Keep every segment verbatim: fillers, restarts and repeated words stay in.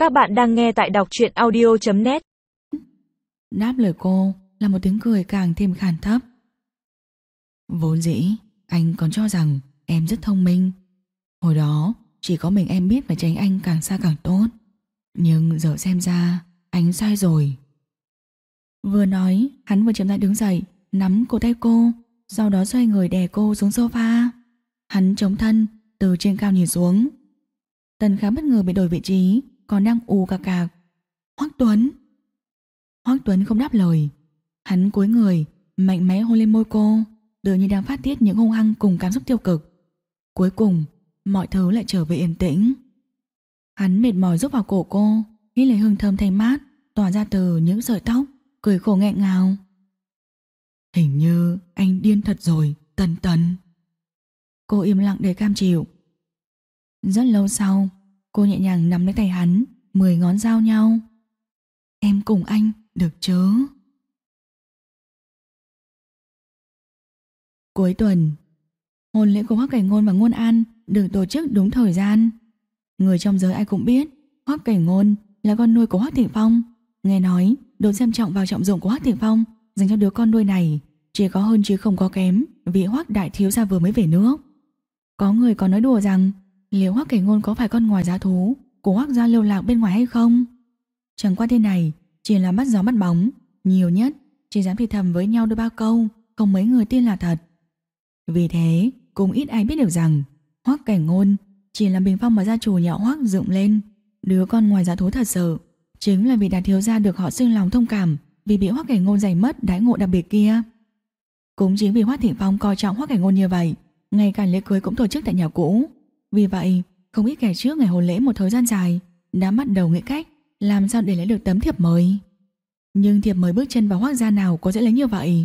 Các bạn đang nghe tại đọc truyện audio chấm net. Đáp lời cô là một tiếng cười càng thêm khàn thấp. Vốn dĩ anh còn cho rằng em rất thông minh. Hồi đó chỉ có mình em biết phải tránh anh càng xa càng tốt. Nhưng giờ xem ra anh sai rồi. Vừa nói, hắn vừa chậm rãi đứng dậy, nắm cổ tay cô, sau đó xoay người đè cô xuống sofa. Hắn chống thân từ trên cao nhìn xuống. Tần Khả bất ngờ bị đổi vị trí, còn đang ù cà cạc. Hoắc Tuấn. Hoắc Tuấn không đáp lời. Hắn cúi người, mạnh mẽ hôn lên môi cô, tự như đang phát tiết những hung hăng cùng cảm xúc tiêu cực. Cuối cùng, mọi thứ lại trở về yên tĩnh. Hắn mệt mỏi rúc vào cổ cô, hít lấy hương thơm thanh mát tỏa ra từ những sợi tóc, cười khổ nghẹn ngào. Hình như anh điên thật rồi, Tần Tần. Cô im lặng để cam chịu. Rất lâu sau, cô nhẹ nhàng nắm lấy tay hắn, mười ngón giao nhau. Em cùng anh, được chứ? Cuối tuần, hôn lễ của Hoắc Cảnh Ngôn và Ngôn An được tổ chức đúng thời gian. Người trong giới ai cũng biết Hoắc Cảnh Ngôn là con nuôi của Hoắc Thịnh Phong. Nghe nói độ xem trọng vào trọng dụng của Hoắc Thịnh Phong dành cho đứa con nuôi này chỉ có hơn chứ không có kém vì Hoắc đại thiếu gia vừa mới về nước. Có người còn nói đùa rằng liệu Hoắc Cảnh Ngôn có phải con ngoài giá thú của Hoắc gia lưu lạc bên ngoài hay không? Chẳng qua thế này chỉ là bắt gió bắt bóng, nhiều nhất chỉ dám thì thầm với nhau đôi ba câu, không mấy người tin là thật. Vì thế cũng ít ai biết được rằng Hoắc Cảnh Ngôn chỉ là bình phong mà gia chủ nhà Hoắc dựng lên. Đứa con ngoài giá thú thật sự chính là vì đại thiếu gia được họ sinh lòng thông cảm vì bị Hoắc Cảnh Ngôn giành mất đãi ngộ đặc biệt kia. Cũng chính vì Hoắc Thịnh Phong coi trọng Hoắc Cảnh Ngôn như vậy, ngay cả lễ cưới cũng tổ chức tại nhà cũ. Vì vậy không ít kẻ trước ngày hôn lễ một thời gian dài đã bắt đầu nghĩ cách làm sao để lấy được tấm thiệp mời. Nhưng thiệp mời bước chân vào Hoắc gia nào có dễ lấy như vậy.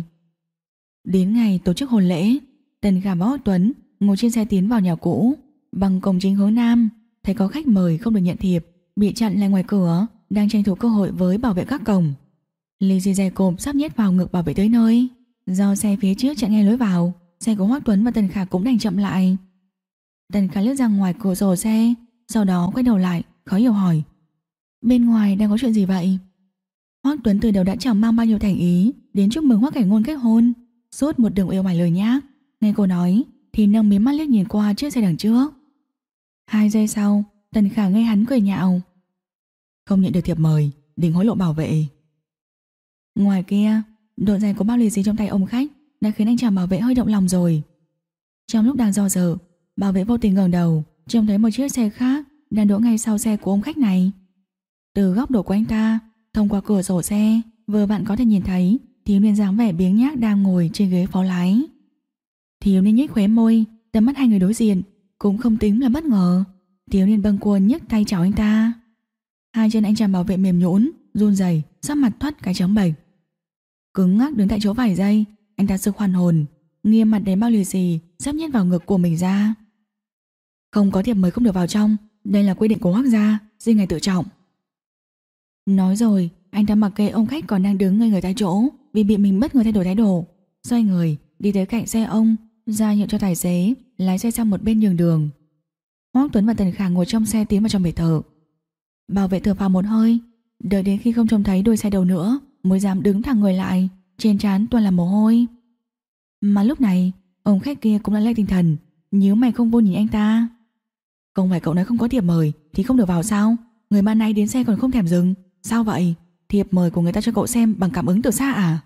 Đến ngày tổ chức hôn lễ, Tần Khả và Hoắc Tuấn ngồi trên xe tiến vào nhà cũ bằng cổng chính hướng nam, thấy có khách mời không được nhận thiệp, bị chặn lại ngoài cửa, đang tranh thủ cơ hội với bảo vệ các cổng. Lì xì dày cộm sắp nhét vào ngực bảo vệ tới nơi. Do xe phía trước chặn ngay lối vào, xe của Hoắc Tuấn và Tần Khả cũng đành chậm lại. Tần Khả liếc ra ngoài cửa sổ xe, sau đó quay đầu lại, khó hiểu hỏi: bên ngoài đang có chuyện gì vậy? Hoắc Tuấn từ đầu đã chẳng mang bao nhiêu thành ý đến chúc mừng Hoắc Cảnh Ngôn kết hôn, suốt một đường yêu mải lời nhác. Nghe cô nói thì nâng mí mắt liếc nhìn qua chiếc xe đằng trước. Hai giây sau, Tần Khả nghe hắn cười nhạo: không nhận được thiệp mời, định hối lộ bảo vệ. Ngoài kia, độ dày của bao lì xì trong tay ông khách đã khiến anh chàng bảo vệ hơi động lòng rồi. Trong lúc đang do dự, bảo vệ vô tình ngẩng đầu, trông thấy một chiếc xe khác đang đỗ ngay sau xe của ông khách này. Từ góc độ của anh ta, thông qua cửa sổ xe, vừa bạn có thể nhìn thấy thiếu niên dáng vẻ biếng nhác đang ngồi trên ghế phó lái. Thiếu niên nhếch khóe môi, tầm mắt hai người đối diện cũng không tính là bất ngờ. Thiếu niên bâng quơ nhấc tay chào anh ta. Hai chân anh chàng bảo vệ mềm nhũn, run rẩy, sắc mặt thoát cái trắng bệch. Cứng ngắc đứng tại chỗ vài giây, anh ta sực hoàn hồn, nghiêm mặt đến bao lì xì sắp nhét vào ngực của mình ra. Không có thiệp mời không được vào trong, đây là quy định của Hoắc gia, xin ngài tự trọng. Nói rồi, anh ta mặc kệ ông khách còn đang đứng ngây người tại chỗ vì bị mình bất ngờ thay đổi thái độ, xoay người đi tới cạnh xe ông, ra hiệu cho tài xế lái xe sang một bên nhường đường. Hoắc Tuấn và Tần Khả ngồi trong xe tiến vào trong biệt thự. Bảo vệ thở phào một hơi, đợi đến khi không trông thấy đuôi xe đầu nữa mới dám đứng thẳng người lại, trên trán toàn là mồ hôi. Mà lúc này ông khách kia cũng đã lấy tinh thần, nhíu mày không vô nhìn anh ta. Không phải cậu nói không có thiệp mời thì không được vào sao? Người ban nãy đến xe còn không thèm dừng. Sao vậy? Thiệp mời của người ta cho cậu xem bằng cảm ứng từ xa à?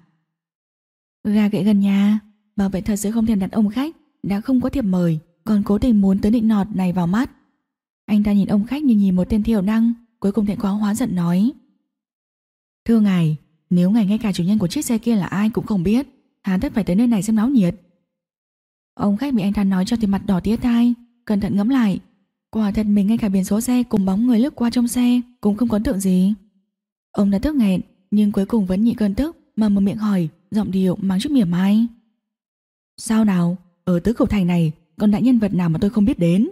Gà gậy gần nhà, bảo vệ thật sự không thèm đặt ông khách đã không có thiệp mời, còn cố tình muốn tới định nọt này vào mắt. Anh ta nhìn ông khách như nhìn một tên thiểu năng, cuối cùng thẹn quá hóa giận nói: thưa ngài, nếu ngài ngay cả chủ nhân của chiếc xe kia là ai cũng không biết, hà tất phải tới nơi này xem náo nhiệt. Ông khách bị anh ta nói cho thì mặt đỏ tía tai, cẩn thận ngẫm lại, quả thật mình ngay cả biển số xe cùng bóng người lướt qua trong xe cũng không có ấn tượng gì. Ông đã tức nghẹn nhưng cuối cùng vẫn nhịn cơn tức mà mở miệng hỏi, giọng điệu mang chút mỉa mai: sao nào, ở tứ cửu thành này còn đại nhân vật nào mà tôi không biết đến?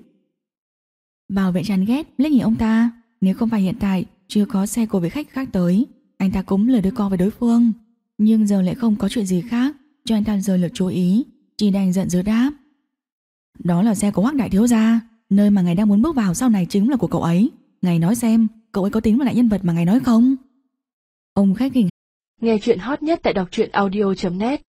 Bảo vệ chán ghét liếc nhìn ông ta, nếu không phải hiện tại chưa có xe của vị khách khác tới, anh ta cũng lời đôi co với đối phương, nhưng giờ lại không có chuyện gì khác cho anh ta rời lực chú ý, chỉ đành giận dữ đáp: đó là xe của Hoắc đại thiếu gia, nơi mà ngài đang muốn bước vào sau này chính là của cậu ấy. Ngài nói xem, cậu ấy có tính vào lại nhân vật mà ngài nói không? Ông khách khỉnh. Nghe chuyện hot nhất tại đọc truyện audio chấm net